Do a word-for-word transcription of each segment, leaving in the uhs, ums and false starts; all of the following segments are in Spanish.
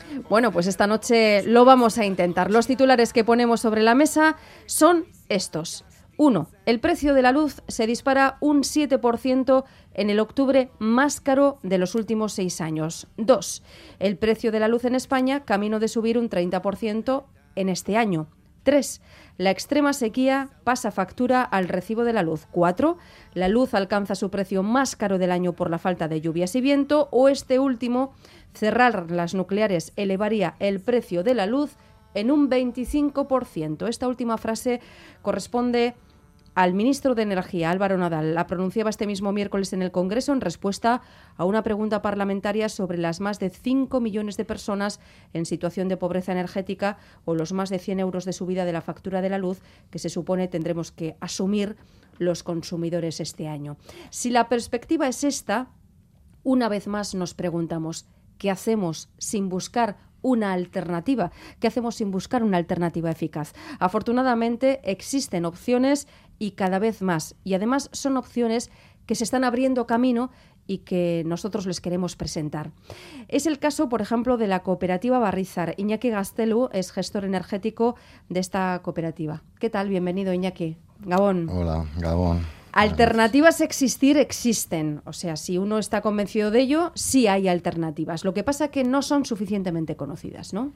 Bueno, pues esta noche lo vamos a intentar. Los titulares que ponemos sobre la mesa son estos. Uno, el precio de la luz se dispara un siete por ciento en el octubre más caro de los últimos seis años. Dos, el precio de la luz en España camino de subir un treinta por ciento en este año. Tres, la extrema sequía pasa factura al recibo de la luz. Cuatro, la luz alcanza su precio más caro del año por la falta de lluvias y viento. O este último, cerrar las nucleares elevaría el precio de la luz en un veinticinco por ciento. Esta última frase corresponde al ministro de Energía, Álvaro Nadal. La pronunciaba este mismo miércoles en el Congreso en respuesta a una pregunta parlamentaria sobre las más de cinco millones de personas en situación de pobreza energética o los más de cien euros de subida de la factura de la luz que se supone tendremos que asumir los consumidores este año. Si la perspectiva es esta, una vez más nos preguntamos, ¿qué hacemos sin buscar una alternativa? ¿Qué hacemos sin buscar una alternativa eficaz? Afortunadamente existen opciones y cada vez más. Y además son opciones que se están abriendo camino y que nosotros les queremos presentar. Es el caso, por ejemplo, de la cooperativa Barrizar. Iñaki Gaztelu es gestor energético de esta cooperativa. ¿Qué tal? Bienvenido, Iñaki. Gabón. Hola, Gabón. Alternativas existir existen, o sea, si uno está convencido de ello, sí hay alternativas. Lo que pasa es que no son suficientemente conocidas, ¿no?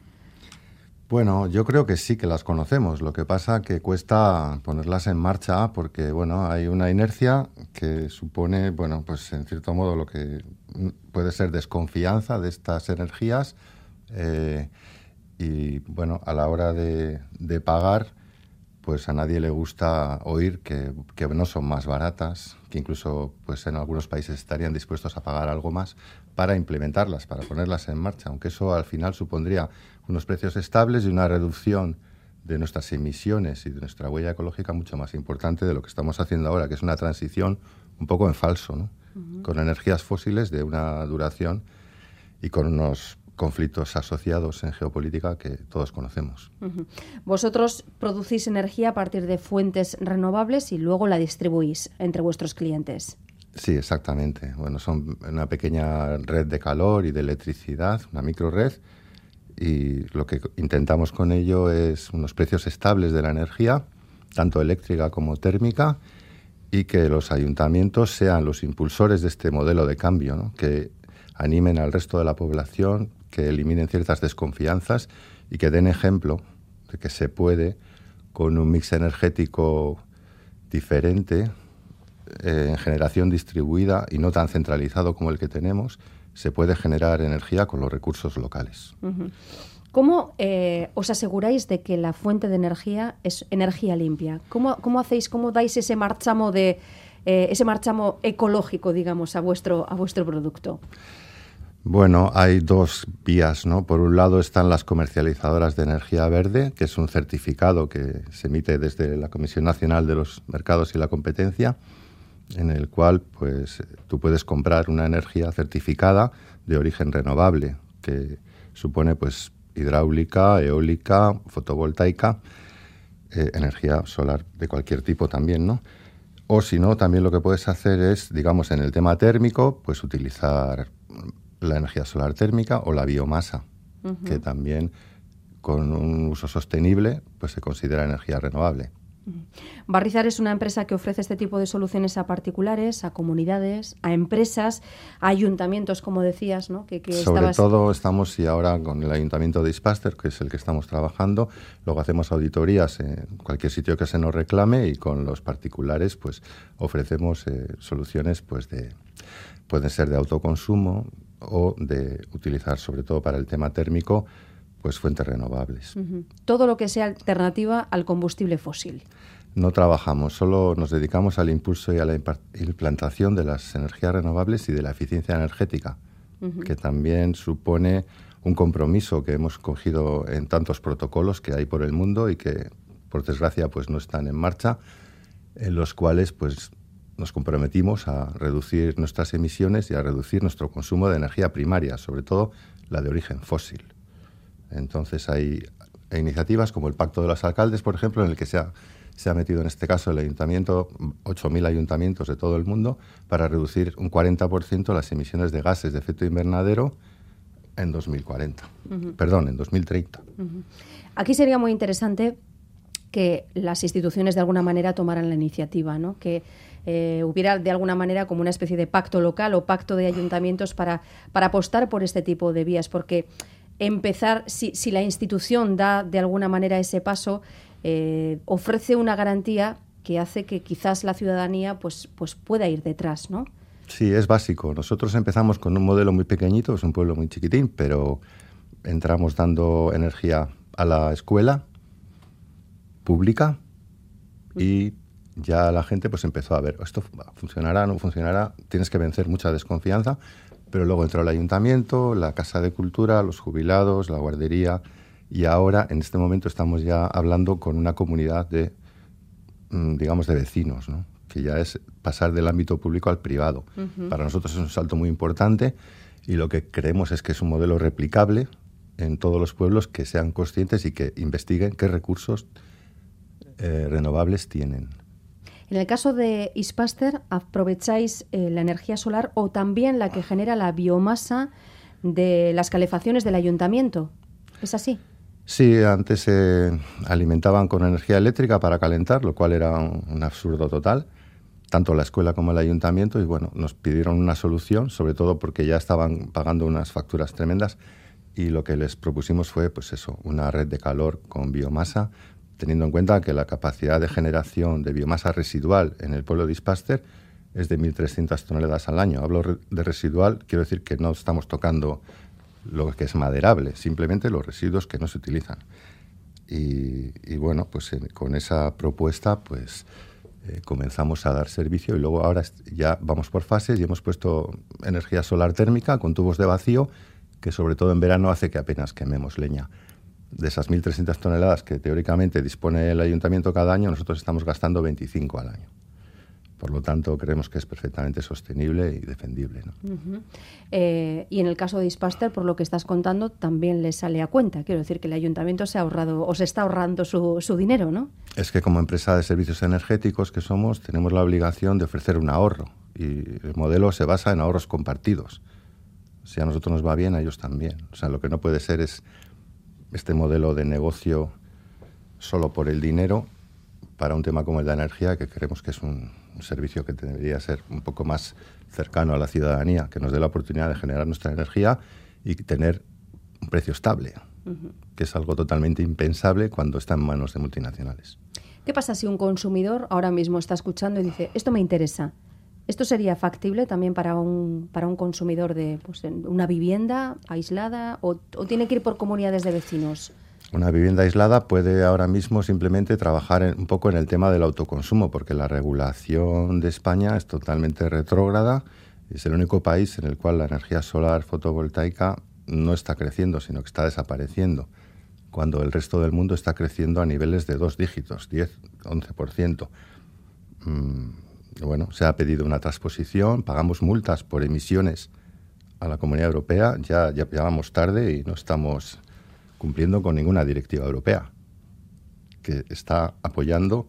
Bueno, yo creo que sí que las conocemos. Lo que pasa es que cuesta ponerlas en marcha porque, bueno, hay una inercia que supone, bueno, pues en cierto modo lo que puede ser desconfianza de estas energías eh, y, bueno, a la hora de, de pagar, pues a nadie le gusta oír que, que no son más baratas, que incluso pues en algunos países estarían dispuestos a pagar algo más para implementarlas, para ponerlas en marcha, aunque eso al final supondría unos precios estables y una reducción de nuestras emisiones y de nuestra huella ecológica mucho más importante de lo que estamos haciendo ahora, que es una transición un poco en falso, ¿no? Uh-huh. Con energías fósiles de una duración y con unos conflictos asociados en geopolítica que todos conocemos. Uh-huh. Vosotros producís energía a partir de fuentes renovables y luego la distribuís entre vuestros clientes. Sí, exactamente. Bueno, son una pequeña red de calor y de electricidad, una microred, y lo que intentamos con ello es unos precios estables de la energía, tanto eléctrica como térmica, y que los ayuntamientos sean los impulsores de este modelo de cambio, ¿no? Que animen al resto de la población, que eliminen ciertas desconfianzas y que den ejemplo de que se puede, con un mix energético diferente, eh, en generación distribuida y no tan centralizado como el que tenemos, se puede generar energía con los recursos locales. Uh-huh. ¿Cómo eh, os aseguráis de que la fuente de energía es energía limpia? ¿Cómo, cómo hacéis, cómo dais ese marchamo de eh, ese marchamo ecológico, digamos, a vuestro a vuestro producto? Bueno, hay dos vías, ¿no? Por un lado están las comercializadoras de energía verde, que es un certificado que se emite desde la Comisión Nacional de los Mercados y la Competencia, en el cual pues tú puedes comprar una energía certificada de origen renovable, que supone pues hidráulica, eólica, fotovoltaica, eh, energía solar de cualquier tipo también, ¿no? O si no, también lo que puedes hacer es, digamos, en el tema térmico, pues utilizar la energía solar térmica o la biomasa, uh-huh. que también con un uso sostenible pues se considera energía renovable. Uh-huh. Barrizar es una empresa que ofrece este tipo de soluciones a particulares, a comunidades, a empresas, a ayuntamientos, como decías, ¿no? Que, que Sobre estabas... todo estamos y ahora con el ayuntamiento de Ispaster, que es el que estamos trabajando, luego hacemos auditorías en cualquier sitio que se nos reclame y con los particulares pues ofrecemos eh, soluciones pues de pueden ser de autoconsumo o de utilizar, sobre todo para el tema térmico, pues fuentes renovables. Uh-huh. Todo lo que sea alternativa al combustible fósil. No trabajamos, solo nos dedicamos al impulso y a la implantación de las energías renovables y de la eficiencia energética, uh-huh. que también supone un compromiso que hemos cogido en tantos protocolos que hay por el mundo y que, por desgracia, pues no están en marcha, en los cuales pues nos comprometimos a reducir nuestras emisiones y a reducir nuestro consumo de energía primaria, sobre todo la de origen fósil. Entonces hay iniciativas como el Pacto de los Alcaldes, por ejemplo, en el que se ha, se ha metido en este caso el ayuntamiento, ocho mil ayuntamientos de todo el mundo, para reducir un cuarenta por ciento las emisiones de gases de efecto invernadero en dos mil cuarenta. Uh-huh. Perdón, en dos mil treinta. Uh-huh. Aquí sería muy interesante que las instituciones de alguna manera tomaran la iniciativa, ¿no? Que eh, hubiera de alguna manera como una especie de pacto local o pacto de ayuntamientos para, para apostar por este tipo de vías, porque empezar, si, si la institución da de alguna manera ese paso, eh, ofrece una garantía que hace que quizás la ciudadanía pues, pues pueda ir detrás, ¿no? Sí, es básico. Nosotros empezamos con un modelo muy pequeñito, es un pueblo muy chiquitín, pero entramos dando energía a la escuela pública y ya la gente pues empezó a ver, esto funcionará, no funcionará, tienes que vencer mucha desconfianza, pero luego entró el ayuntamiento, la Casa de Cultura, los jubilados, la guardería, y ahora en este momento estamos ya hablando con una comunidad de, digamos, de vecinos, ¿no? Que ya es pasar del ámbito público al privado. Uh-huh. Para nosotros es un salto muy importante y lo que creemos es que es un modelo replicable en todos los pueblos, que sean conscientes y que investiguen qué recursos eh, renovables tienen. En el caso de Ispaster, ¿aprovecháis eh, la energía solar o también la que genera la biomasa de las calefacciones del ayuntamiento? ¿Es así? Sí, antes se alimentaban con energía eléctrica para calentar, lo cual era un, un absurdo total, tanto la escuela como el ayuntamiento, y bueno, nos pidieron una solución, sobre todo porque ya estaban pagando unas facturas tremendas, y lo que les propusimos fue, pues eso, una red de calor con biomasa, teniendo en cuenta que la capacidad de generación de biomasa residual en el pueblo de Ispaster es de mil trescientas toneladas al año. Hablo de residual, quiero decir que no estamos tocando lo que es maderable, simplemente los residuos que no se utilizan. Y, y bueno, pues en, con esa propuesta pues eh, comenzamos a dar servicio y luego ahora ya vamos por fases y hemos puesto energía solar térmica con tubos de vacío, que sobre todo en verano hace que apenas quememos leña. De esas mil trescientas toneladas que teóricamente dispone el ayuntamiento cada año, nosotros estamos gastando veinticinco al año. Por lo tanto, creemos que es perfectamente sostenible y defendible, ¿no? Uh-huh. Eh, y en el caso de Ispaster, por lo que estás contando, también le sale a cuenta. Quiero decir que el ayuntamiento se ha ahorrado o se está ahorrando su, su dinero, ¿no? Es que como empresa de servicios energéticos que somos, tenemos la obligación de ofrecer un ahorro. Y el modelo se basa en ahorros compartidos. Si a nosotros nos va bien, a ellos también. O sea, lo que no puede ser es este modelo de negocio solo por el dinero para un tema como el de la energía, que creemos que es un, un servicio que debería ser un poco más cercano a la ciudadanía, que nos dé la oportunidad de generar nuestra energía y tener un precio estable, uh-huh. que es algo totalmente impensable cuando está en manos de multinacionales. ¿Qué pasa si un consumidor ahora mismo está escuchando y dice, esto me interesa? ¿Esto sería factible también para un, para un consumidor de pues, una vivienda aislada o, o tiene que ir por comunidades de vecinos? Una vivienda aislada puede ahora mismo simplemente trabajar en, un poco en el tema del autoconsumo, porque la regulación de España es totalmente retrógrada. Es el único país en el cual la energía solar fotovoltaica no está creciendo, sino que está desapareciendo, cuando el resto del mundo está creciendo a niveles de dos dígitos, diez, once por ciento. Mm. Bueno, se ha pedido una transposición, pagamos multas por emisiones a la Comunidad Europea, ya, ya, ya vamos tarde y no estamos cumpliendo con ninguna directiva europea, que está apoyando,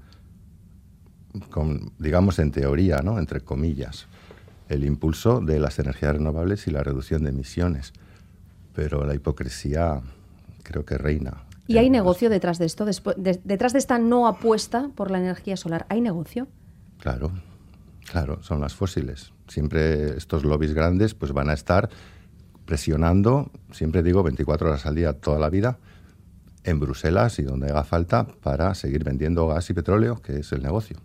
con, digamos en teoría, ¿no?, entre comillas, el impulso de las energías renovables y la reducción de emisiones. Pero la hipocresía creo que reina. ¿Y hay negocio detrás de esto? Después, de, detrás de esta no apuesta por la energía solar, ¿hay negocio? Claro. Claro, son las fósiles. Siempre estos lobbies grandes pues van a estar presionando, siempre digo veinticuatro horas al día, toda la vida, en Bruselas y donde haga falta para seguir vendiendo gas y petróleo, que es el negocio.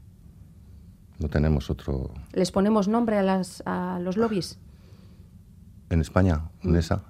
No tenemos otro... ¿Les ponemos nombre a, las, a los lobbies? En España, UNESA.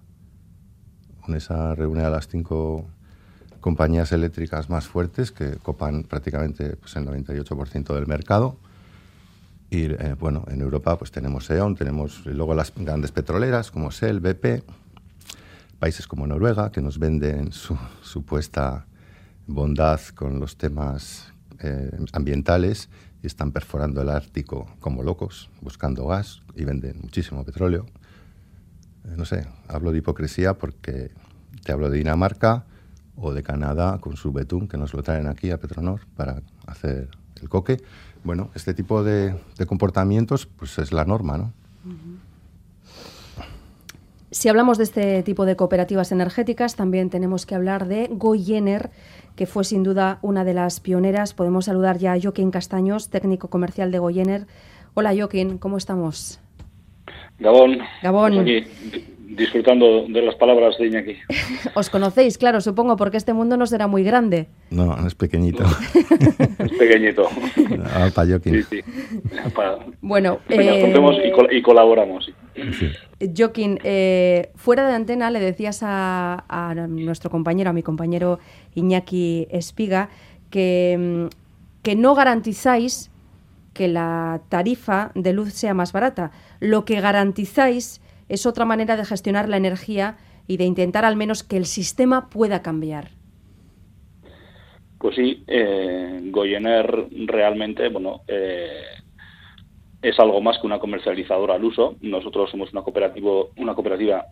UNESA reúne a las cinco compañías eléctricas más fuertes que copan prácticamente pues, el noventa y ocho por ciento del mercado. Y eh, bueno, en Europa pues tenemos E O N, tenemos luego las grandes petroleras como Shell, B P, países como Noruega que nos venden su supuesta bondad con los temas eh, ambientales y están perforando el Ártico como locos, buscando gas y venden muchísimo petróleo. Eh, no sé, hablo de hipocresía porque te hablo de Dinamarca o de Canadá con su betún que nos lo traen aquí a Petronor para hacer el coque. Bueno, este tipo de, de comportamientos pues es la norma, ¿no? Si hablamos de este tipo de cooperativas energéticas, también tenemos que hablar de Goyener, que fue sin duda una de las pioneras. Podemos saludar ya a Joaquín Castaños, técnico comercial de Goyener. Hola Joaquín, ¿cómo estamos? Gabón, Gabón. Pues aquí, disfrutando de las palabras de Iñaki. Os conocéis, claro, supongo, porque este mundo no será muy grande. No, es pequeñito. Es pequeñito. Ah, para Joaquín. Sí, sí. Pa... Bueno, Venga, eh... y, col y colaboramos. Sí. Joaquín, eh, fuera de antena le decías a, a nuestro compañero, a mi compañero Iñaki Espiga, que, que no garantizáis que la tarifa de luz sea más barata. Lo que garantizáis es otra manera de gestionar la energía y de intentar al menos que el sistema pueda cambiar. Pues sí, eh, Goyener realmente, bueno, eh, es algo más que una comercializadora al uso. Nosotros somos una cooperativa, una cooperativa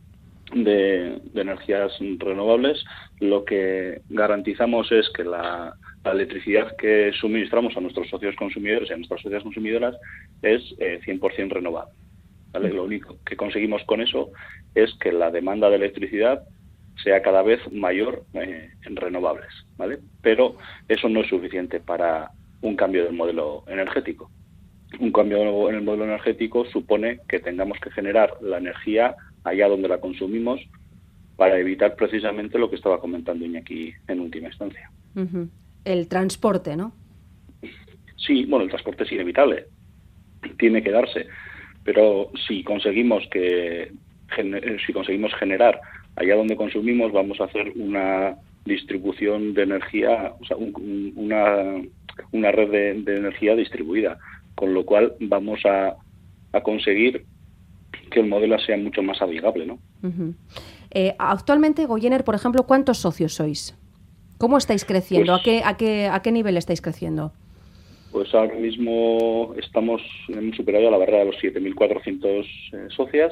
de, de energías renovables. Lo que garantizamos es que la, la electricidad que suministramos a nuestros socios consumidores y a nuestras socias consumidoras es eh, cien por ciento renovable, ¿vale? Lo único que conseguimos con eso es que la demanda de electricidad sea cada vez mayor eh, en renovables, ¿vale? Pero eso no es suficiente para un cambio del modelo energético. Un cambio en el modelo energético supone que tengamos que generar la energía allá donde la consumimos para evitar precisamente lo que estaba comentando Iñaki en última instancia. Uh-huh. El transporte, ¿no? Sí, bueno, el transporte es inevitable, tiene que darse, pero si conseguimos que si conseguimos generar allá donde consumimos, vamos a hacer una distribución de energía, o sea, un, una, una red de, de energía distribuida, con lo cual vamos a, a conseguir que el modelo sea mucho más amigable, ¿no? Uh-huh. Eh, actualmente, Goyener, por ejemplo, ¿cuántos socios sois? ¿Cómo estáis creciendo? Pues, ¿A qué, a qué, a qué nivel estáis creciendo? Pues ahora mismo estamos, hemos superado la barrera de los siete mil cuatrocientos eh, socias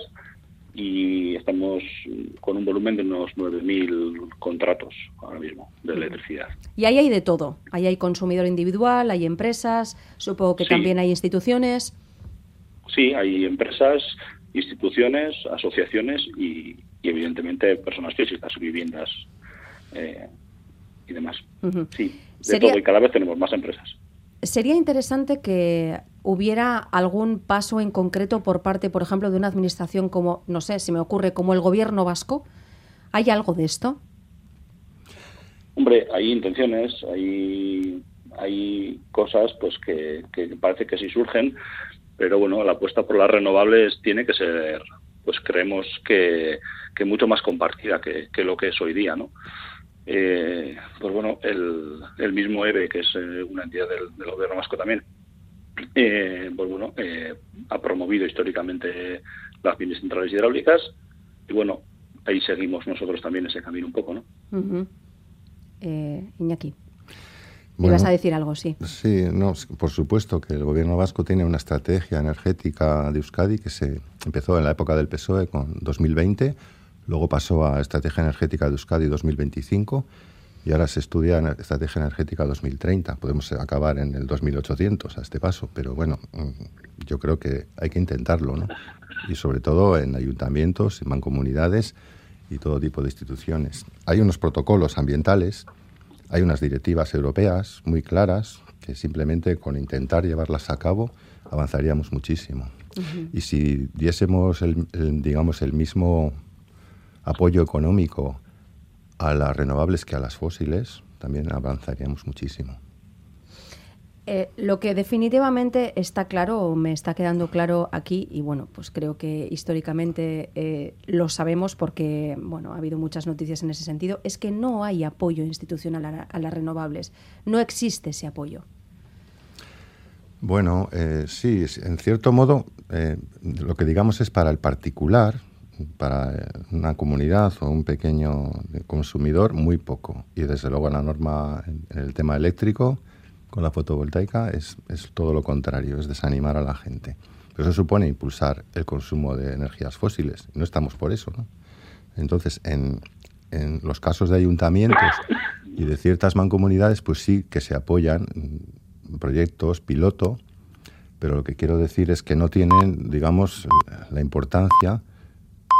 y estamos con un volumen de unos nueve mil contratos ahora mismo de electricidad. Y ahí hay de todo. Ahí hay consumidor individual, hay empresas, supongo que sí. También hay instituciones. Sí, hay empresas, instituciones, asociaciones y, y evidentemente personas físicas, viviendas eh, y demás. Uh-huh. Sí, de ¿Sería... todo y cada vez tenemos más empresas. Sería interesante que hubiera algún paso en concreto por parte, por ejemplo, de una administración como, no sé, se me ocurre, como el gobierno vasco. ¿Hay algo de esto? Hombre, hay intenciones, hay, hay cosas pues que, que parece que sí surgen, pero bueno, la apuesta por las renovables tiene que ser, pues creemos que, que mucho más compartida que, que lo que es hoy día, ¿no? Eh, pues bueno, el, el mismo E B E, que es eh, una entidad del, del gobierno vasco también, eh, pues bueno, eh, ha promovido históricamente las mini centrales hidráulicas y bueno, ahí seguimos nosotros también ese camino un poco, ¿no? Uh-huh. eh, Iñaki, bueno, ¿ibas a decir algo? Sí. Sí, no, por supuesto que el gobierno vasco tiene una estrategia energética de Euskadi que se empezó en la época del P S O E con dos mil veinte. Luego pasó a Estrategia Energética de Euskadi dos mil veinticinco y ahora se estudia en Estrategia Energética dos mil treinta. Podemos acabar en el dos mil ochocientos a este paso, pero bueno, yo creo que hay que intentarlo, ¿no? Y sobre todo en ayuntamientos, en mancomunidades y todo tipo de instituciones. Hay unos protocolos ambientales, hay unas directivas europeas muy claras que simplemente con intentar llevarlas a cabo avanzaríamos muchísimo. Uh-huh. Y si diésemos, el, el, digamos, el mismo apoyo económico a las renovables que a las fósiles, también avanzaríamos muchísimo. Eh, lo que definitivamente está claro, o me está quedando claro aquí, y bueno, pues creo que históricamente eh, lo sabemos porque, bueno, ha habido muchas noticias en ese sentido, es que no hay apoyo institucional a, a las renovables. No existe ese apoyo. Bueno, eh, sí, en cierto modo, eh, lo que digamos es para el particular, para una comunidad o un pequeño consumidor, muy poco. Y desde luego la norma en el tema eléctrico, con la fotovoltaica, es, es todo lo contrario, es desanimar a la gente. Pero eso supone impulsar el consumo de energías fósiles. No estamos por eso, ¿no? Entonces, en, en los casos de ayuntamientos y de ciertas mancomunidades, pues sí que se apoyan proyectos piloto, pero lo que quiero decir es que no tienen, digamos, la importancia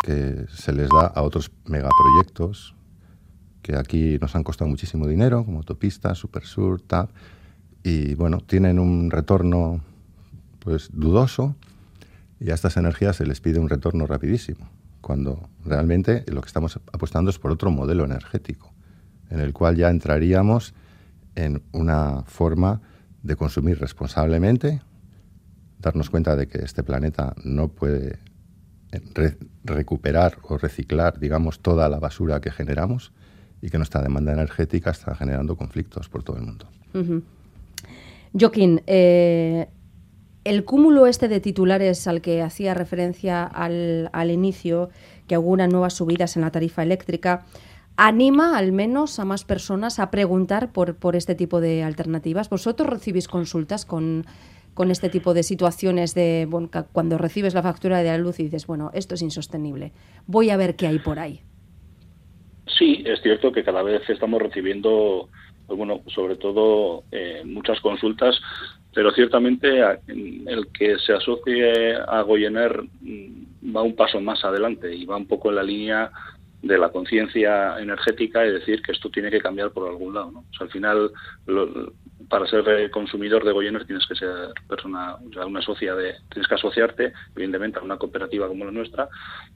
que se les da a otros megaproyectos que aquí nos han costado muchísimo dinero, como autopistas, Supersur, T A P, y bueno, tienen un retorno pues dudoso, y a estas energías se les pide un retorno rapidísimo, cuando realmente lo que estamos apostando es por otro modelo energético, en el cual ya entraríamos en una forma de consumir responsablemente, darnos cuenta de que este planeta no puede re- recuperar o reciclar, digamos, toda la basura que generamos, y que nuestra demanda energética está generando conflictos por todo el mundo. Uh-huh. Joaquín, eh, el cúmulo este de titulares al que hacía referencia al, al inicio, que auguran nuevas subidas en la tarifa eléctrica, ¿anima al menos a más personas a preguntar por, por este tipo de alternativas? ¿Vosotros recibís consultas con, con este tipo de situaciones de bueno, cuando recibes la factura de la luz y dices, bueno, esto es insostenible, voy a ver qué hay por ahí? Sí, es cierto que cada vez estamos recibiendo, pues bueno, sobre todo eh, muchas consultas, pero ciertamente el que se asocie a Goyener va un paso más adelante y va un poco en la línea de la conciencia energética y decir que esto tiene que cambiar por algún lado, ¿no? O sea, al final, lo, para ser consumidor de Goyener tienes que ser persona, o sea, una socia de, tienes que asociarte, evidentemente, a una cooperativa como la nuestra,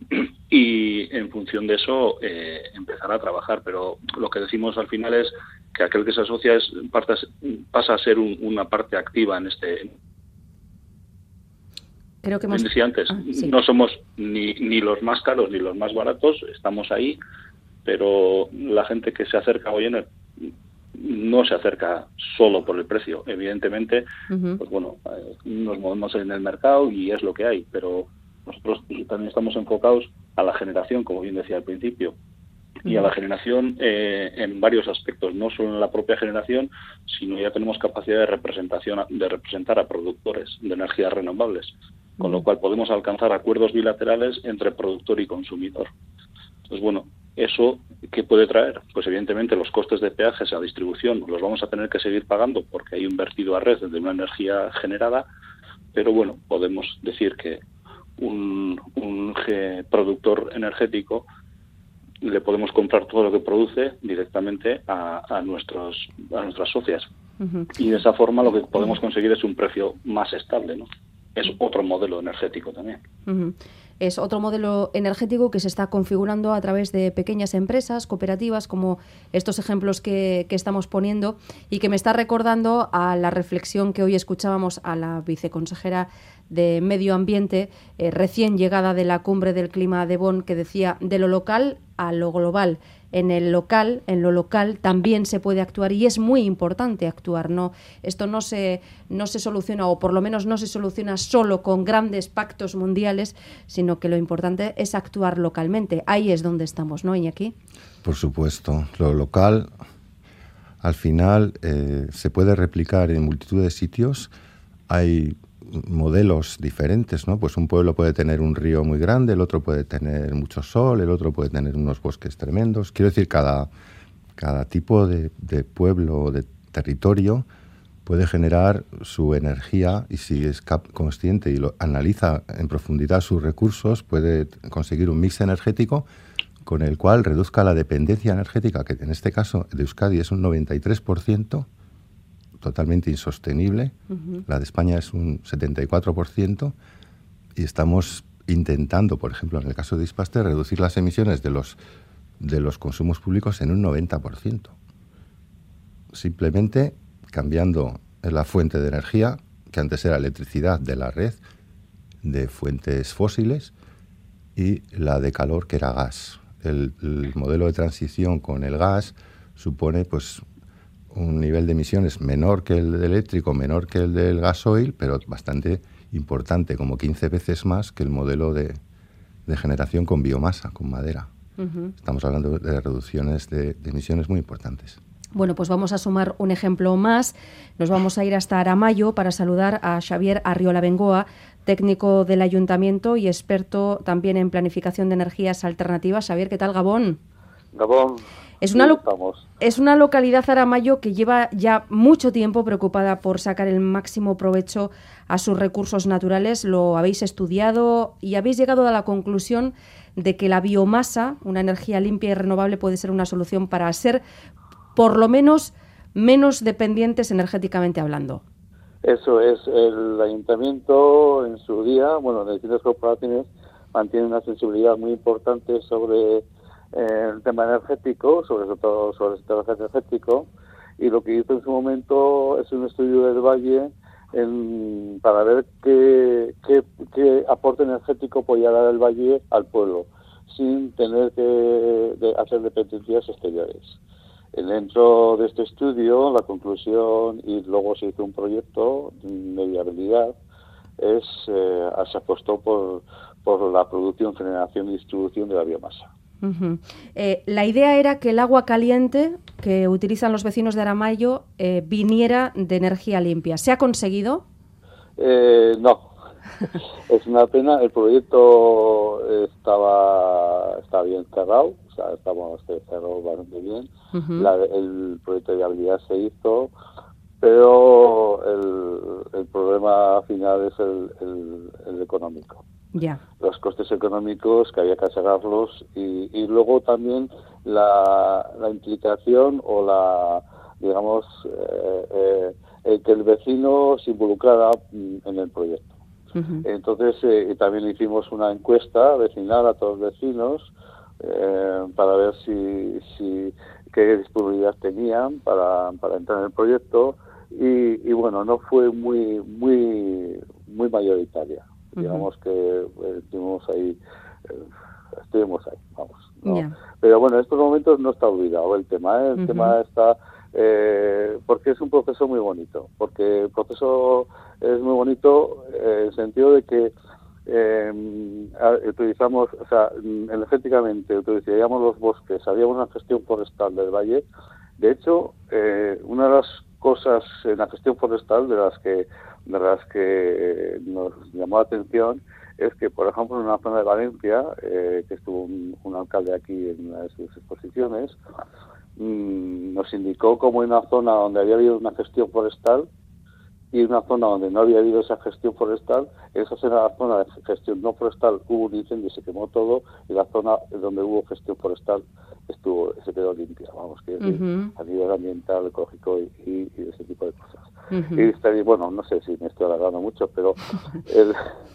y en función de eso eh, empezar a trabajar. Pero lo que decimos al final es que aquel que se asocia es, pasa a ser un, una parte activa en este. Creo que hemos... decía antes, ah, sí. No somos ni, ni los más caros ni los más baratos, estamos ahí, pero la gente que se acerca a Goyener no se acerca solo por el precio. Evidentemente, uh-huh. pues bueno, nos movemos en el mercado y es lo que hay, pero nosotros también estamos enfocados a la generación, como bien decía al principio, y a la generación eh, en varios aspectos, no solo en la propia generación, sino ya tenemos capacidad de representación, de representar a productores de energías renovables, con lo cual podemos alcanzar acuerdos bilaterales entre productor y consumidor. Entonces, bueno, ¿eso qué puede traer? Pues evidentemente los costes de peajes a distribución los vamos a tener que seguir pagando porque hay un vertido a red de una energía generada, pero bueno, podemos decir que un, un productor energético le podemos comprar todo lo que produce directamente a, a, nuestros, a nuestras socias. Uh-huh. Y de esa forma lo que podemos conseguir es un precio más estable, ¿no? Es otro modelo energético también. Uh-huh. Es otro modelo energético que se está configurando a través de pequeñas empresas, cooperativas, como estos ejemplos que, que estamos poniendo, y que me está recordando a la reflexión que hoy escuchábamos a la viceconsejera de Medio Ambiente, eh, recién llegada de la Cumbre del Clima de Bonn, que decía de lo local a lo global. En el local, en lo local también se puede actuar y es muy importante actuar, ¿no? Esto no se, no se soluciona, o por lo menos no se soluciona solo con grandes pactos mundiales, sino que lo importante es actuar localmente. Ahí es donde estamos, ¿no, Iñaki? Por supuesto. Lo local, al final, eh, se puede replicar en multitud de sitios. Hay modelos diferentes, ¿no? Pues un pueblo puede tener un río muy grande, el otro puede tener mucho sol, el otro puede tener unos bosques tremendos. Quiero decir, cada, cada tipo de, de pueblo o de territorio puede generar su energía, y si es cap- consciente y lo analiza en profundidad sus recursos, puede conseguir un mix energético con el cual reduzca la dependencia energética, que en este caso de Euskadi es un noventa y tres por ciento, totalmente insostenible. Uh-huh. La de España es un setenta y cuatro por ciento, y estamos intentando, por ejemplo, en el caso de Ispaster, reducir las emisiones de los, de los consumos públicos en un noventa por ciento. Simplemente cambiando la fuente de energía, que antes era electricidad de la red, de fuentes fósiles, y la de calor, que era gas. El, el modelo de transición con el gas supone, pues, un nivel de emisiones menor que el eléctrico, menor que el del gasoil, pero bastante importante, como quince veces más que el modelo de, de generación con biomasa, con madera. Uh-huh. Estamos hablando de reducciones de, de emisiones muy importantes. Bueno, pues vamos a sumar un ejemplo más. Nos vamos a ir hasta Aramayo para saludar a Xavier Arriola Bengoa, técnico del Ayuntamiento y experto también en planificación de energías alternativas. Xavier, ¿qué tal, Gabón? Gabón. Es una, lo- es una localidad, Aramayo, que lleva ya mucho tiempo preocupada por sacar el máximo provecho a sus recursos naturales. Lo habéis estudiado y habéis llegado a la conclusión de que la biomasa, una energía limpia y renovable, puede ser una solución para ser, por lo menos, menos dependientes energéticamente hablando. Eso es, el ayuntamiento en su día, bueno, las distintas corporaciones mantienen una sensibilidad muy importante sobre eh, el tema energético, sobre todo sobre el sector energético, y lo que hizo en su momento es un estudio del valle en, para ver qué, qué, qué aporte energético podía dar el valle al pueblo, sin tener que de hacer dependencias exteriores. Dentro de este estudio, la conclusión, y luego se hizo un proyecto de viabilidad, es eh, se apostó por, por la producción, generación y distribución de la biomasa. Uh-huh. Eh, la idea era que el agua caliente que utilizan los vecinos de Aramayo eh, viniera de energía limpia. ¿Se ha conseguido? Eh, no. Es una pena. El proyecto estaba, estaba bien cerrado, o sea, estamos cerrado bastante bien. Uh-huh. La, el proyecto de viabilidad se hizo, pero el, el problema final es el, el, el económico. Yeah. Los costes económicos que había que sacarlos y, y luego también la, la implicación o la, digamos, eh, eh, el que el vecino se involucrara en el proyecto. Uh-huh. Entonces eh, también hicimos una encuesta vecinal a todos los vecinos eh, para ver si, si qué disponibilidad tenían para, para entrar en el proyecto y, y bueno, no fue muy muy muy mayoritaria. Uh-huh. Digamos que eh, estuvimos ahí, eh, estuvimos ahí, vamos. ¿no? Yeah. Pero bueno, en estos momentos no está olvidado el tema, ¿eh? el uh-huh. tema está eh, porque es un proceso muy bonito, porque el proceso es muy bonito eh, en el sentido de que eh, utilizamos, o sea, energéticamente utilizaríamos los bosques, haríamos una gestión forestal del valle. De hecho, eh, una de las cosas en la gestión forestal de las que de las que nos llamó la atención es que, por ejemplo, en una zona de Valencia, eh, que estuvo un, un alcalde aquí en una de sus exposiciones, mmm, nos indicó como en una zona donde había habido una gestión forestal y una zona donde no había habido esa gestión forestal, en esa zona, la zona de gestión no forestal hubo un incendio y se quemó todo, y la zona donde hubo gestión forestal estuvo se quedó limpia, vamos, que uh-huh. a nivel ambiental, ecológico y, y, y ese tipo de cosas. Uh-huh. Y estaría, bueno, no sé si me estoy alargando mucho, pero el,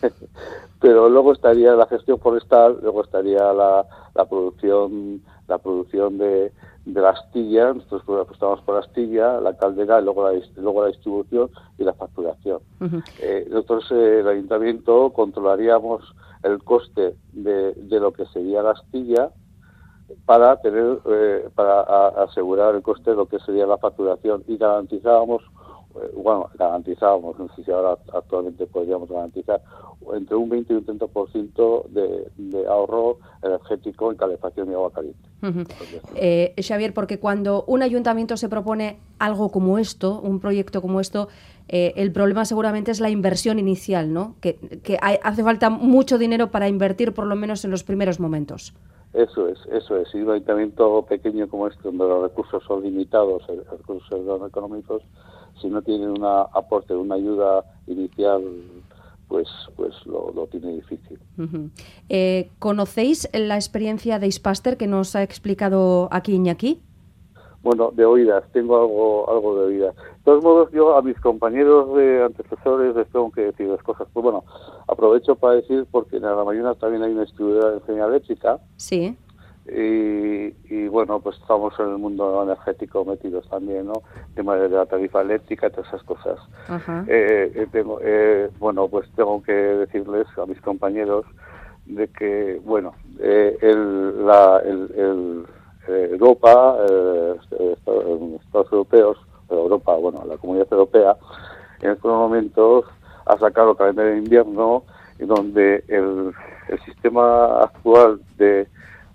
pero luego estaría la gestión forestal, luego estaría la, la producción la producción de, de la astilla, nosotros apostamos por la astilla, la caldera, y luego la, luego la distribución y la facturación. Uh-huh. Eh, nosotros, eh, el ayuntamiento, controlaríamos el coste de, de lo que sería la astilla para tener eh, para a, asegurar el coste de lo que sería la facturación y garantizábamos bueno, garantizábamos, no sé si ahora actualmente podríamos garantizar, entre un veinte y un treinta por ciento de, de ahorro energético en calefacción y agua caliente. Uh-huh. Eh, Xavier, porque cuando un ayuntamiento se propone algo como esto, un proyecto como esto, eh, el problema seguramente es la inversión inicial, ¿no? Que, que hay, hace falta mucho dinero para invertir, por lo menos en los primeros momentos. Eso es, eso es. Y un ayuntamiento pequeño como este, donde los recursos son limitados, los recursos económicos, si no tiene un aporte, una ayuda inicial, pues pues lo, lo tiene difícil. Uh-huh. Eh, ¿Conocéis la experiencia de Ispaster que nos ha explicado aquí Iñaki? Bueno, de oídas, tengo algo algo de oídas. De todos modos, yo a mis compañeros de antecesores les tengo que decir las cosas. Pues bueno, aprovecho para decir, porque en Aramayo también hay una distribuidora de energía eléctrica. Sí. Y, y bueno, pues estamos en el mundo energético metidos también, ¿no? El tema de la tarifa eléctrica y todas esas cosas. Uh-huh. eh, tengo, eh, bueno, pues tengo que decirles a mis compañeros de que, bueno, eh, el, la, el, el eh, Europa, eh, Estados, Estados europeos, Europa, bueno, la Comunidad Europea, en estos momentos ha sacado el calendario de invierno, en donde el, el sistema actual de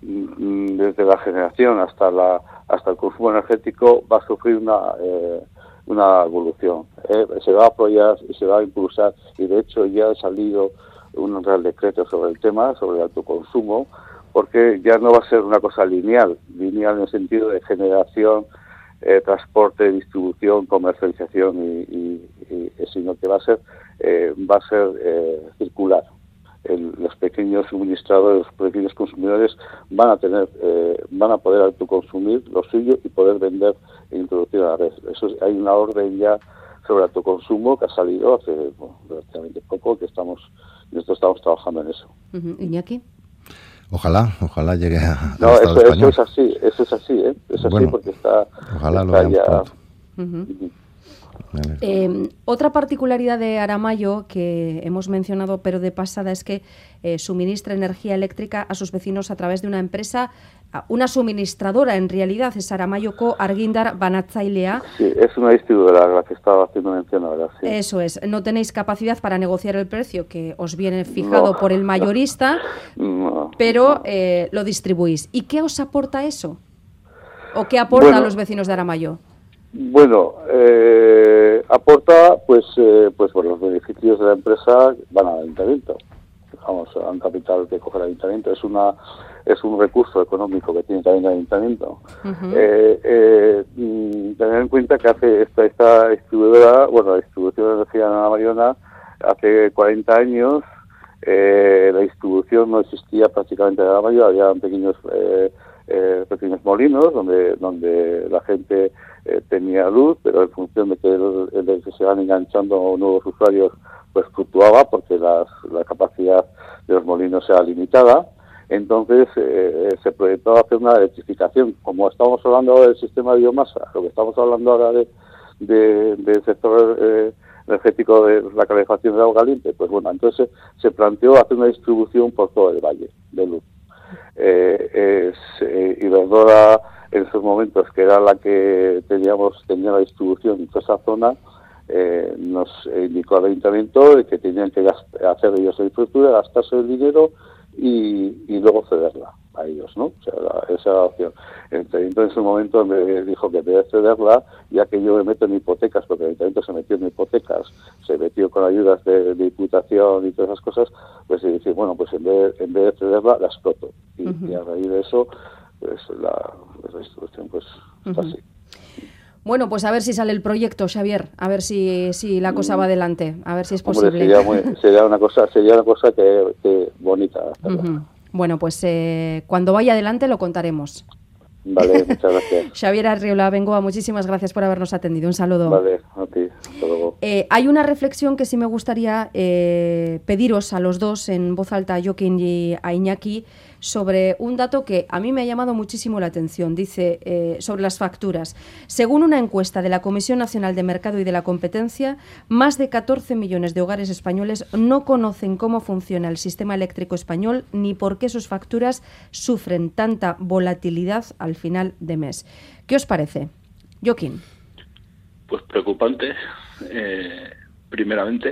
desde la generación hasta la hasta el consumo energético va a sufrir una eh, una evolución. Eh, se va a apoyar y se va a impulsar, y de hecho ya ha salido un real decreto sobre el tema, sobre el autoconsumo, porque ya no va a ser una cosa lineal, lineal en el sentido de generación, eh, transporte, distribución, comercialización, y, y, y, sino que va a ser eh, va a ser eh, circular. el, los pequeños suministradores, los pequeños consumidores van a tener, eh, van a poder autoconsumir lo suyo y poder vender e introducir a la red. Eso es, hay una orden ya sobre autoconsumo que ha salido hace bueno, relativamente poco, que estamos, nosotros estamos trabajando en eso. Uh-huh. Iñaki. Ojalá, ojalá llegue a, no, al Estado eso, español. eso es así, eso es así, ¿eh? Es así bueno, porque está, ojalá está lo veamos ya. pronto. Uh-huh. Uh-huh. Eh, otra particularidad de Aramayo que hemos mencionado pero de pasada es que eh, suministra energía eléctrica a sus vecinos a través de una empresa, una suministradora en realidad, es Aramayoko Argindar Banatzailea. Sí, es una distribuidora la que estaba haciendo mención ahora, sí. Eso es, no tenéis capacidad para negociar el precio que os viene fijado no. por el mayorista, no, pero no. Eh, lo distribuís. ¿Y qué os aporta eso? ¿O qué aporta bueno, a los vecinos de Aramayo? Bueno, eh, aporta pues eh, pues por los beneficios de la empresa van al ayuntamiento, vamos, a un capital que coge el ayuntamiento, es una es un recurso económico que tiene también el ayuntamiento. Uh-huh. eh, eh, tener en cuenta que hace esta esta distribuidora, bueno, la distribución de energía en la Mariona hace cuarenta años eh, la distribución no existía prácticamente en la Mariona, había pequeños eh, eh, pequeños molinos donde donde la gente Eh, tenía luz, pero en función de que, el, el de que se van enganchando nuevos usuarios, pues fluctuaba porque las, la capacidad de los molinos era limitada. Entonces eh, se proyectó hacer una electrificación. Como estamos hablando ahora del sistema de biomasa, lo que estamos hablando ahora de, de, del sector eh, energético de la calefacción de agua caliente, pues bueno, entonces se planteó hacer una distribución por todo el valle de luz. Eh, es, eh, Iberdrola en esos momentos, que era la que teníamos tenía la distribución en toda esa zona, eh, nos indicó al ayuntamiento de que tenían que gast- hacer ellos la infraestructura, gastarse el dinero y, y luego cederla a ellos, ¿no? O sea, la, esa era la opción. El ayuntamiento en ese momento me dijo que en vez de cederla, ya que yo me meto en hipotecas, porque el ayuntamiento se metió en hipotecas, se metió con ayudas de, de diputación y todas esas cosas, pues se dice, bueno, pues en vez, en vez de cederla, la exploto. Y, uh-huh. y a raíz de eso, pues la, la distribución pues está uh-huh. así. Bueno, pues a ver si sale el proyecto, Xavier, a ver si, si la cosa va adelante, a ver si es Hombre, posible. Sería, muy, sería una cosa, sería una cosa que, que bonita. Uh-huh. Bueno, pues eh, cuando vaya adelante lo contaremos. Vale, muchas gracias. Xavier Arriola Bengoa, muchísimas gracias por habernos atendido. Un saludo. Vale, a ti. Hasta luego. Eh, hay una reflexión que sí me gustaría eh, pediros a los dos en voz alta, a Joaquín y a Iñaki, sobre un dato que a mí me ha llamado muchísimo la atención. Dice, eh, sobre las facturas. Según una encuesta de la Comisión Nacional de Mercado y de la Competencia, más de catorce millones de hogares españoles no conocen cómo funciona el sistema eléctrico español ni por qué sus facturas sufren tanta volatilidad al final de mes. ¿Qué os parece? Joaquín. Pues preocupante, eh, primeramente,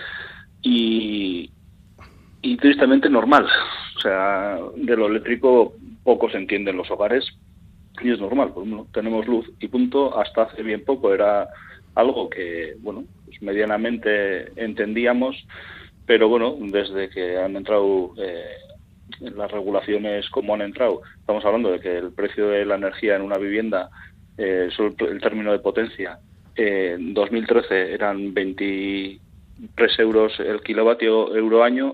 y, y tristemente normal. O sea, de lo eléctrico poco se entiende en los hogares y es normal, pues, bueno, tenemos luz y punto. Hasta hace bien poco era algo que, bueno, pues medianamente entendíamos, pero bueno, desde que han entrado eh, las regulaciones como han entrado, estamos hablando de que el precio de la energía en una vivienda, eh, solo el término de potencia, eh, en dos mil trece eran veintitrés euros el kilovatio euro año,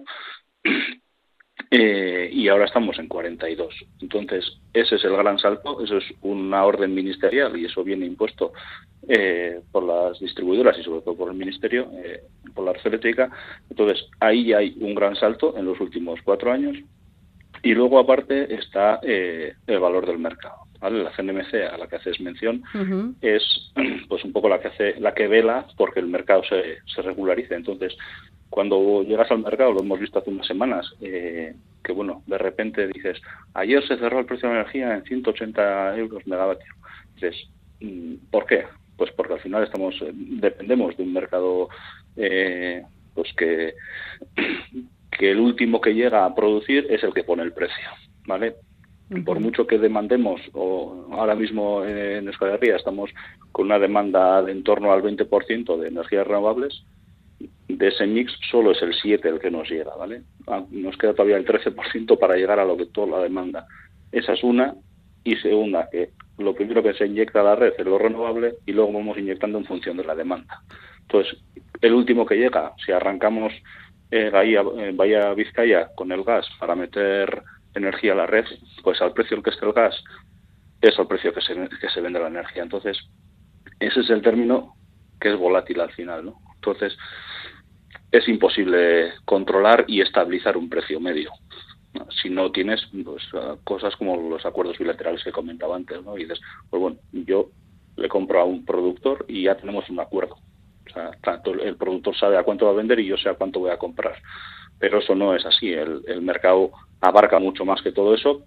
Eh, y ahora estamos en cuarenta y dos. Entonces, ese es el gran salto, eso es una orden ministerial y eso viene impuesto eh, por las distribuidoras y sobre todo por el Ministerio, eh, por la red eléctrica. Entonces, ahí ya hay un gran salto en los últimos cuatro años. Y luego, aparte, está eh, el valor del mercado, ¿vale? La C N M C, a la que haces mención, uh-huh. es pues un poco la que hace, la que vela porque el mercado se, se regularice. Entonces, cuando llegas al mercado, lo hemos visto hace unas semanas, eh, que bueno, de repente dices, ayer se cerró el precio de la energía en ciento ochenta euros megavatio. Dices, ¿por qué? Pues porque al final estamos dependemos de un mercado eh, pues que, que el último que llega a producir es el que pone el precio, ¿vale? Uh-huh. Por mucho que demandemos, o ahora mismo en Euskal Herria estamos con una demanda de en torno al veinte por ciento de energías renovables, de ese mix solo es el siete por ciento el que nos llega, ¿vale? Nos queda todavía el trece por ciento para llegar a lo que toda la demanda. Esa es una. Y segunda, que lo primero que se inyecta a la red es lo renovable y luego vamos inyectando en función de la demanda. Entonces, el último que llega, si arrancamos eh, Bahía, eh, Bahía Vizcaya con el gas para meter energía a la red, pues al precio al que esté el gas es al precio que se, que se vende la energía. Entonces, ese es el término que es volátil al final, ¿no? Entonces, es imposible controlar y estabilizar un precio medio, ¿no? Si no tienes pues, cosas como los acuerdos bilaterales que comentaba antes, ¿no? Y dices, pues bueno, yo le compro a un productor y ya tenemos un acuerdo. O sea, tanto el productor sabe a cuánto va a vender y yo sé a cuánto voy a comprar. Pero eso no es así. El, el mercado abarca mucho más que todo eso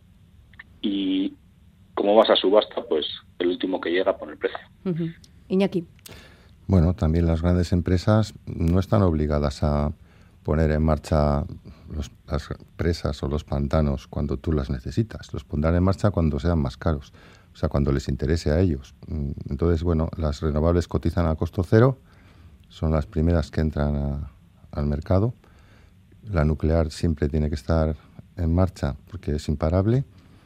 y como vas a subasta, pues el último que llega pone el precio. Uh-huh. Iñaki. Bueno, también las grandes empresas no están obligadas a poner en marcha los, las presas o los pantanos cuando tú las necesitas. Los pondrán en marcha cuando sean más caros, o sea, cuando les interese a ellos. Entonces, bueno, las renovables cotizan a costo cero, son las primeras que entran a, al mercado. La nuclear siempre tiene que estar en marcha porque es imparable.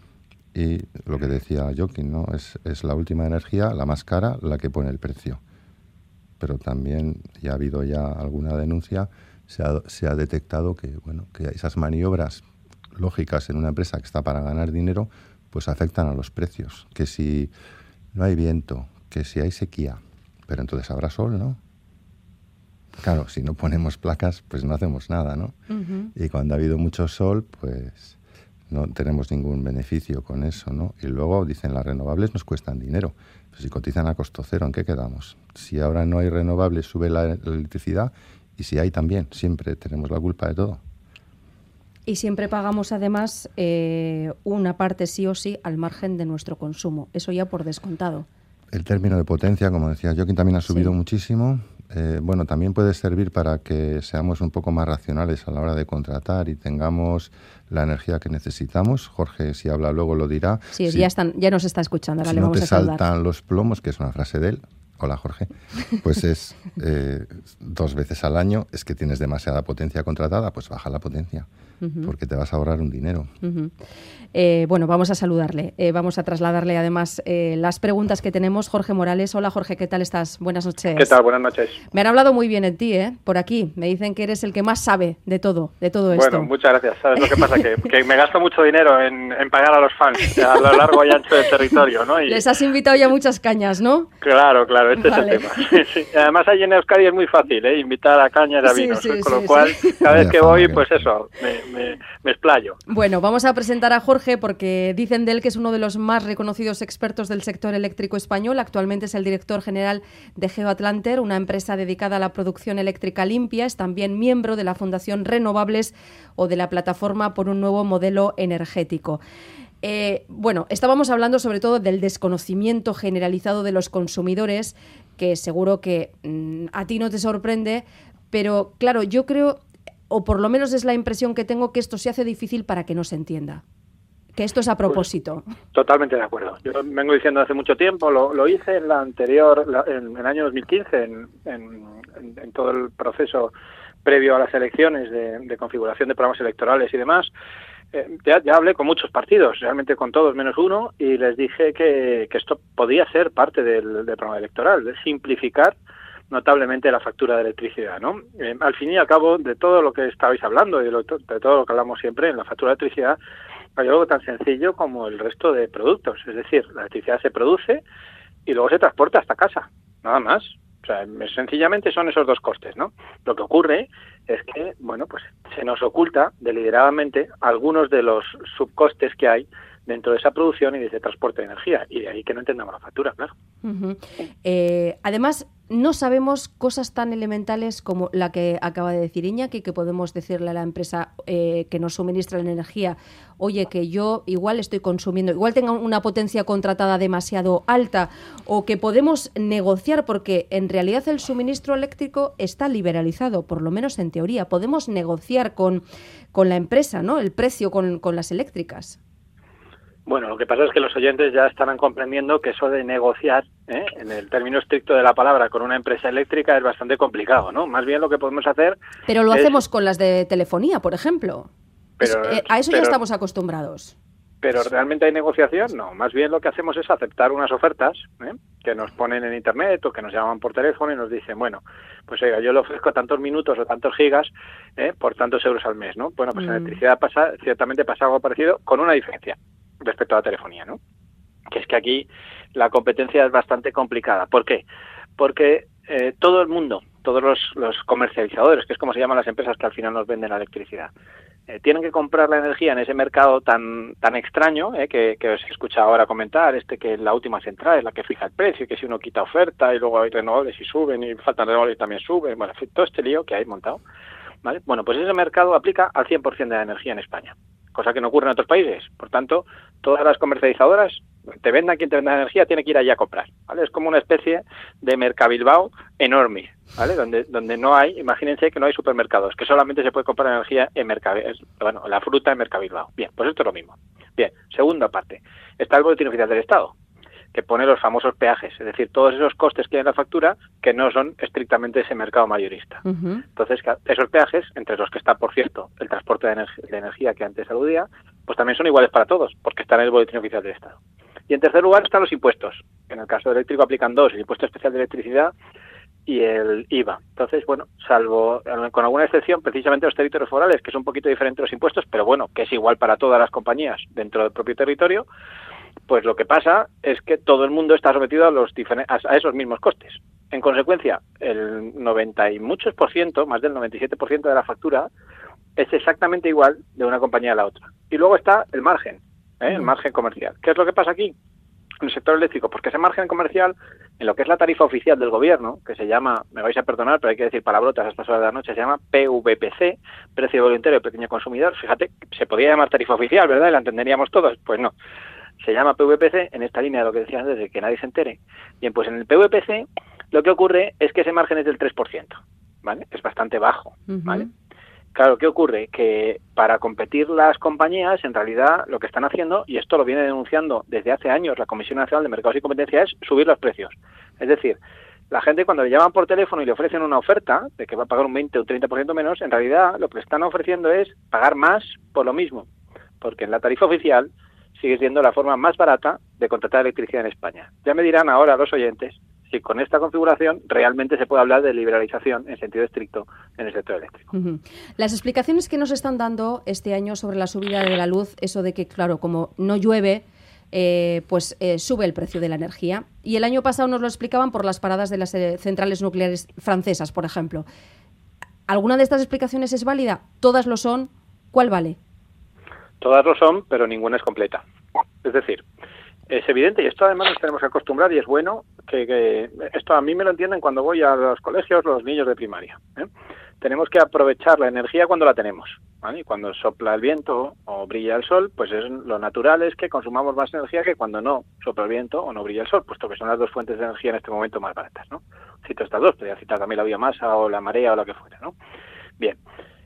Y lo que decía Joaquín, ¿no? Es, es la última energía, la más cara, la que pone el precio. Pero también ya ha habido ya alguna denuncia, se ha, se ha detectado que, bueno, que esas maniobras lógicas en una empresa que está para ganar dinero, pues afectan a los precios. Que si no hay viento, que si hay sequía, pero entonces habrá sol, ¿no? Claro, si no ponemos placas, pues no hacemos nada, ¿no? Uh-huh. Y cuando ha habido mucho sol, pues no tenemos ningún beneficio con eso, ¿no? Y luego dicen, las renovables nos cuestan dinero. Pues si cotizan a costo cero, ¿en qué quedamos? Si ahora no hay renovables, sube la electricidad, y si hay también, siempre tenemos la culpa de todo. Y siempre pagamos además eh, una parte sí o sí al margen de nuestro consumo. Eso ya por descontado. El término de potencia, como decía Joaquín, también ha subido sí. muchísimo. Eh, bueno, también puede servir para que seamos un poco más racionales a la hora de contratar y tengamos la energía que necesitamos. Jorge, si habla luego, lo dirá. Sí, si, ya, están, ya nos está escuchando. Ahora si le no vamos te a saludar. saltan los plomos, que es una frase de él. Hola, Jorge. Pues es eh, dos veces al año. Es que tienes demasiada potencia contratada, pues baja la potencia. Uh-huh. Porque te vas a ahorrar un dinero. Uh-huh. Eh, bueno, vamos a saludarle. Eh, vamos a trasladarle además eh, las preguntas que tenemos. Jorge Morales. Hola, Jorge, ¿qué tal estás? Buenas noches. ¿Qué tal? Buenas noches. Me han hablado muy bien de ti, ¿eh? Por aquí. Me dicen que eres el que más sabe de todo, de todo esto. Bueno, muchas gracias. ¿Sabes lo que pasa? que, que me gasto mucho dinero en, en pagar a los fans a lo largo y ancho del territorio, ¿no? Y... Les has invitado ya muchas cañas, ¿no? Claro, claro, este vale. es el tema. Sí. Además, allí en Euskadi es muy fácil, ¿eh? Invitar a cañas y a vinos, sí, sí, con lo sí, cual, sí. cada vez que voy, pues eso, me, me, me explayo. Bueno, vamos a presentar a Jorge porque dicen de él que es uno de los más reconocidos expertos del sector eléctrico español. Actualmente es el director general de GeoAtlanter, una empresa dedicada a la producción eléctrica limpia. Es también miembro de la Fundación Renovables o de la Plataforma por un Nuevo Modelo Energético. Eh, bueno, estábamos hablando sobre todo del desconocimiento generalizado de los consumidores, que seguro que mmm, a ti no te sorprende, pero claro, yo creo, o por lo menos es la impresión que tengo, que esto se hace difícil para que no se entienda. Que esto es a propósito. Pues, totalmente de acuerdo. Yo vengo diciendo hace mucho tiempo, lo, lo hice en la anterior, la, en el año dos mil quince, en, en, en, en todo el proceso previo a las elecciones de, de configuración de programas electorales y demás. Eh, ya, ya hablé con muchos partidos, realmente con todos menos uno, y les dije que, que esto podía ser parte del, del programa electoral, de simplificar notablemente la factura de electricidad, ¿no? Eh, al fin y al cabo, de todo lo que estabais hablando y de, lo, de todo lo que hablamos siempre en la factura de electricidad, hay algo tan sencillo como el resto de productos. Es decir, la electricidad se produce y luego se transporta hasta casa, nada más. O sea, sencillamente son esos dos costes, ¿no? Lo que ocurre es que, bueno, pues se nos oculta deliberadamente algunos de los subcostes que hay dentro de esa producción y de ese transporte de energía, y de ahí que no entendamos la factura, claro. Uh-huh. Eh, además, no sabemos cosas tan elementales como la que acaba de decir Iñaki, que podemos decirle a la empresa eh, que nos suministra la energía, oye, que yo igual estoy consumiendo, igual tenga una potencia contratada demasiado alta, o que podemos negociar, porque en realidad el suministro eléctrico está liberalizado, por lo menos en teoría. Podemos negociar con, con la empresa, ¿no?, el precio con, con las eléctricas. Bueno, lo que pasa es que los oyentes ya estarán comprendiendo que eso de negociar, ¿eh?, en el término estricto de la palabra, con una empresa eléctrica es bastante complicado, ¿no? Más bien lo que podemos hacer... Pero lo es... hacemos con las de telefonía, por ejemplo. Pero, eh, a eso pero, ya estamos acostumbrados. Pero ¿realmente hay negociación? No, más bien lo que hacemos es aceptar unas ofertas ¿eh? que nos ponen en internet o que nos llaman por teléfono y nos dicen, bueno, pues oiga, yo le ofrezco tantos minutos o tantos gigas ¿eh? por tantos euros al mes, ¿no? Bueno, pues mm. en electricidad pasa, ciertamente pasa algo parecido, con una diferencia respecto a la telefonía, ¿no? Que es que aquí la competencia es bastante complicada. ¿Por qué? Porque eh, todo el mundo, todos los, los comercializadores, que es como se llaman las empresas que al final nos venden la electricidad, Eh, tienen que comprar la energía en ese mercado tan tan extraño eh, que, que os he escuchado ahora comentar, este que la última central es la que fija el precio, que si uno quita oferta y luego hay renovables y suben y faltan renovables y también suben, bueno, todo este lío que hay montado, ¿vale? Bueno, pues ese mercado aplica al cien por ciento de la energía en España, cosa que no ocurre en otros países. Por tanto, todas las comercializadoras, te vendan quien te venda energía, tiene que ir allí a comprar, ¿vale? Es como una especie de Mercabilbao enorme, ¿vale? Donde donde no hay, imagínense que no hay supermercados, que solamente se puede comprar energía en Mercabilbao, bueno, la fruta en Mercabilbao. Bien, pues esto es lo mismo. Bien, segunda parte, está el Boletín Oficial del Estado, que pone los famosos peajes, es decir, todos esos costes que hay en la factura que no son estrictamente ese mercado mayorista. Uh-huh. Entonces, esos peajes, entre los que está, por cierto, el transporte de, ener- de energía que antes aludía, pues también son iguales para todos, porque están en el Boletín Oficial del Estado. Y en tercer lugar están los impuestos. En el caso eléctrico aplican dos, el impuesto especial de electricidad y el I V A. Entonces, bueno, salvo con alguna excepción, precisamente los territorios forales, que es un poquito diferente los impuestos, pero bueno, que es igual para todas las compañías dentro del propio territorio, pues lo que pasa es que todo el mundo está sometido a los diferen- a esos mismos costes. En consecuencia, el noventa y muchos por ciento, más del noventa y siete por ciento de la factura, es exactamente igual de una compañía a la otra. Y luego está el margen, ¿eh? el margen comercial. ¿Qué es lo que pasa aquí en el sector eléctrico? Porque ese margen comercial, en lo que es la tarifa oficial del gobierno, que se llama, me vais a perdonar, pero hay que decir palabrotas a estas horas de la noche, se llama P V P C, Precio Voluntario del Pequeño Consumidor. Fíjate, se podría llamar tarifa oficial, ¿verdad? Y la entenderíamos todos. Pues no. Se llama P V P C, en esta línea de lo que decía antes, de que nadie se entere. Bien, pues en el P V P C lo que ocurre es que ese margen es del tres por ciento, ¿vale? Es bastante bajo, ¿vale? Uh-huh. Claro, ¿qué ocurre? Que para competir las compañías, en realidad, lo que están haciendo, y esto lo viene denunciando desde hace años la Comisión Nacional de Mercados y Competencia, es subir los precios. Es decir, la gente cuando le llaman por teléfono y le ofrecen una oferta de que va a pagar un veinte o un treinta por ciento menos, en realidad lo que le están ofreciendo es pagar más por lo mismo, porque en la tarifa oficial sigue siendo la forma más barata de contratar electricidad en España. Ya me dirán ahora los oyentes si con esta configuración realmente se puede hablar de liberalización en sentido estricto en el sector eléctrico. Uh-huh. Las explicaciones que nos están dando este año sobre la subida de la luz, eso de que, claro, como no llueve, eh, pues eh, sube el precio de la energía. Y el año pasado nos lo explicaban por las paradas de las eh, centrales nucleares francesas, por ejemplo. ¿Alguna de estas explicaciones es válida? ¿Todas lo son? ¿Cuál vale? Todas lo son, pero ninguna es completa. Es decir, es evidente, y esto además nos tenemos que acostumbrar, y es bueno que, que esto a mí me lo entienden cuando voy a los colegios, los niños de primaria, ¿eh? Tenemos que aprovechar la energía cuando la tenemos, ¿vale? Y cuando sopla el viento o brilla el sol, pues es lo natural es que consumamos más energía que cuando no sopla el viento o no brilla el sol, puesto que son las dos fuentes de energía en este momento más baratas, ¿no? Cito estas dos, podría citar también la biomasa o la marea o lo que fuera, ¿no? Bien.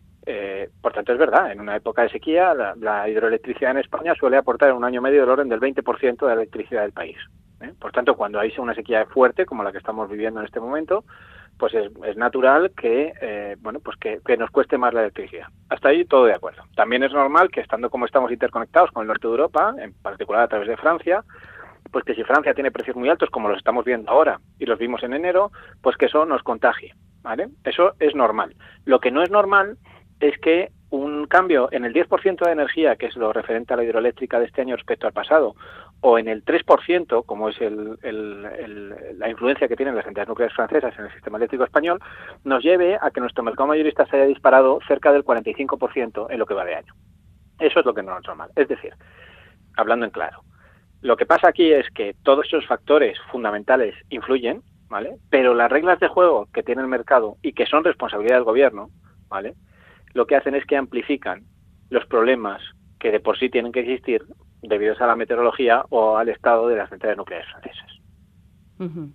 Eh, por tanto, es verdad, en una época de sequía la, la hidroelectricidad en España suele aportar en un año medio del orden del veinte por ciento de la electricidad del país, ¿eh? Por tanto, cuando hay una sequía fuerte, como la que estamos viviendo en este momento, pues es, es natural que eh, bueno pues que, que nos cueste más la electricidad. Hasta ahí todo de acuerdo. También es normal que, estando como estamos interconectados con el norte de Europa, en particular a través de Francia, pues que si Francia tiene precios muy altos, como los estamos viendo ahora, y los vimos en enero, pues que eso nos contagie, ¿vale? Eso es normal. Lo que no es normal es que un cambio en el diez por ciento de energía, que es lo referente a la hidroeléctrica de este año respecto al pasado, o en el tres por ciento, como es el, el, el, la influencia que tienen las centrales nucleares francesas en el sistema eléctrico español, nos lleve a que nuestro mercado mayorista se haya disparado cerca del cuarenta y cinco por ciento en lo que va de año. Eso es lo que no es normal. Es decir, hablando en claro, lo que pasa aquí es que todos esos factores fundamentales influyen, ¿vale? Pero las reglas de juego que tiene el mercado y que son responsabilidad del gobierno, ¿vale?, lo que hacen es que amplifican los problemas que de por sí tienen que existir debido a la meteorología o al estado de las centrales nucleares francesas. Uh-huh.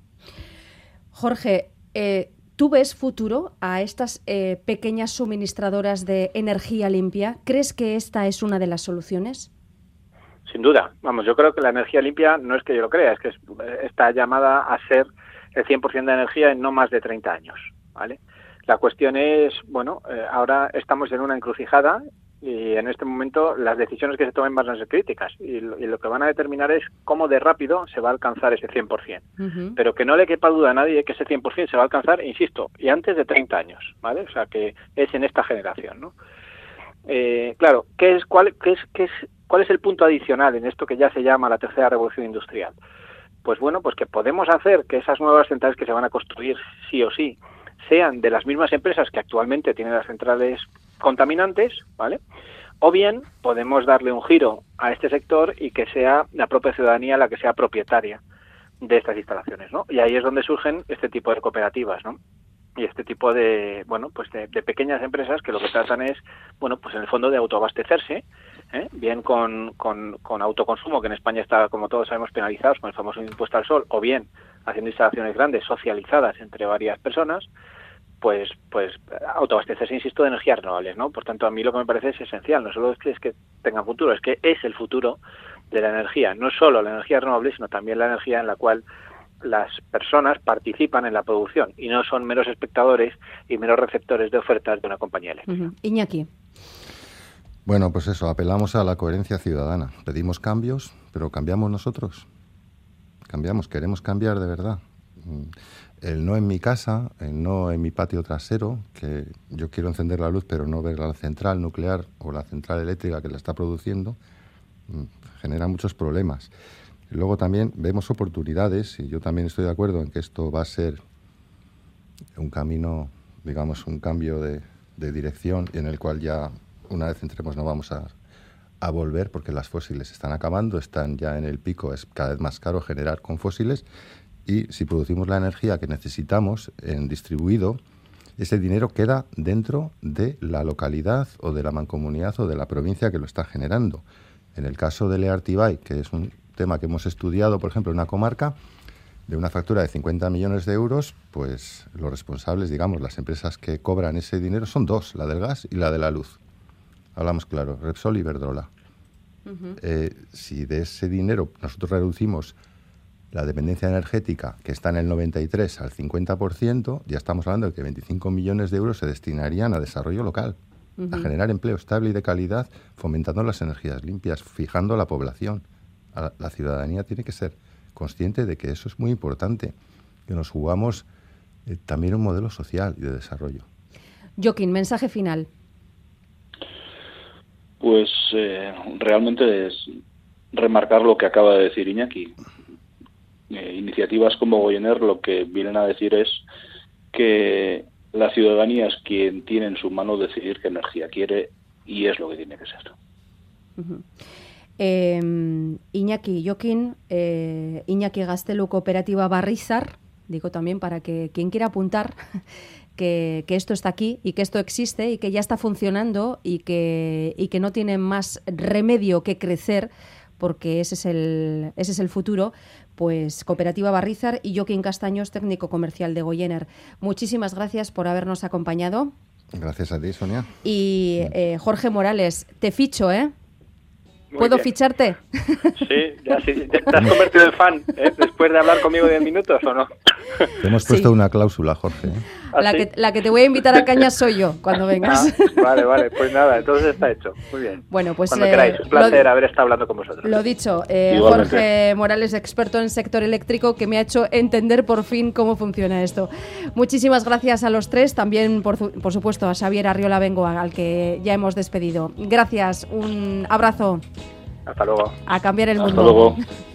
Jorge, eh, ¿tú ves futuro a estas eh, pequeñas suministradoras de energía limpia? ¿Crees que esta es una de las soluciones? Sin duda. Vamos, yo creo que la energía limpia no es que yo lo crea, es que es, está llamada a ser el cien por ciento de energía en no más de treinta años, ¿vale? La cuestión es, bueno, eh, ahora estamos en una encrucijada Y en este momento las decisiones que se tomen van a ser críticas y lo, y lo que van a determinar es cómo de rápido se va a alcanzar ese cien por ciento. Uh-huh. Pero que no le quepa duda a nadie de que ese cien por ciento se va a alcanzar, insisto, y antes de treinta años, ¿vale? O sea, que es en esta generación, ¿no? Eh, claro, ¿qué es, cuál, qué es, qué es, ¿cuál es el punto adicional en esto que ya se llama la tercera revolución industrial? Pues bueno, pues que podemos hacer que esas nuevas centrales que se van a construir sí o sí sean de las mismas empresas que actualmente tienen las centrales contaminantes, ¿vale? O bien podemos darle un giro a este sector y que sea la propia ciudadanía la que sea propietaria de estas instalaciones, ¿no? Y ahí es donde surgen este tipo de cooperativas, ¿no? Y este tipo de, bueno, pues de, de pequeñas empresas que lo que tratan es, bueno, pues en el fondo de autoabastecerse, ¿eh? Bien con, con, con autoconsumo, que en España está, como todos sabemos, penalizados con el famoso impuesto al sol, o bien haciendo instalaciones grandes socializadas entre varias personas, pues pues autoabastecerse, insisto, de energías renovables, ¿no? Por tanto, a mí lo que me parece es esencial, no solo es que, es que tengan futuro, es que es el futuro de la energía, no solo la energía renovable, sino también la energía en la cual las personas participan en la producción y no son meros espectadores y meros receptores de ofertas de una compañía eléctrica. Uh-huh. Iñaki. Bueno, pues eso, apelamos a la coherencia ciudadana. Pedimos cambios, pero cambiamos nosotros. Cambiamos, queremos cambiar de verdad. El no en mi casa, el no en mi patio trasero, que yo quiero encender la luz pero no ver la central nuclear o la central eléctrica que la está produciendo, genera muchos problemas. Luego también vemos oportunidades y yo también estoy de acuerdo en que esto va a ser un camino, digamos, un cambio de, de dirección en el cual ya una vez entremos no vamos a, a volver porque las fósiles están acabando, están ya en el pico, es cada vez más caro generar con fósiles y si producimos la energía que necesitamos en distribuido, ese dinero queda dentro de la localidad o de la mancomunidad o de la provincia que lo está generando. En el caso de Leartibay, que es un tema que hemos estudiado, por ejemplo, en una comarca de una factura de cincuenta millones de euros, pues los responsables, digamos, las empresas que cobran ese dinero son dos, la del gas y la de la luz. Hablamos claro, Repsol y Iberdrola. Uh-huh. Eh, si de ese dinero nosotros reducimos la dependencia energética, que está en el noventa y tres al cincuenta por ciento, ya estamos hablando de que veinticinco millones de euros se destinarían a desarrollo local, uh-huh. a generar empleo estable y de calidad, fomentando las energías limpias, fijando la población. La, la ciudadanía tiene que ser consciente de que eso es muy importante, que nos jugamos eh, también un modelo social y de desarrollo. Joaquín, mensaje final. Pues eh, realmente es remarcar lo que acaba de decir Iñaki. Eh, iniciativas como Goyener lo que vienen a decir es que la ciudadanía es quien tiene en su mano decidir qué energía quiere y es lo que tiene que ser. Uh-huh. Eh, Iñaki, Joaquín, eh, Iñaki Gaztelu, Cooperativa Barrizar, digo también para que quien quiera apuntar que, que esto está aquí y que esto existe y que ya está funcionando y que, y que no tiene más remedio que crecer porque ese es el, ese es el futuro, pues Cooperativa Barrizar y Joaquín Castaños, técnico comercial de Goyener. Muchísimas gracias por habernos acompañado. Gracias a ti, Sonia. Y eh, Jorge Morales, te ficho, ¿eh? ¿Puedo bien. ficharte? Sí, ya sí. ¿Te has convertido en fan eh? después de hablar conmigo diez minutos o no? Te hemos puesto sí. una cláusula, Jorge. ¿eh? La, ¿Ah, sí? que, la que te voy a invitar a cañas soy yo cuando vengas. Ah, vale, vale, pues nada, entonces está hecho. Muy bien. Bueno, pues cuando eh, queráis, un placer lo, haber estado hablando con vosotros. Lo dicho, eh, Jorge Morales, experto en sector eléctrico, que me ha hecho entender por fin cómo funciona esto. Muchísimas gracias a los tres, también por, por supuesto a Xavier Arriola Bengoa, al que ya hemos despedido. Gracias, un abrazo. Hasta luego. A cambiar el mundo. Hasta luego.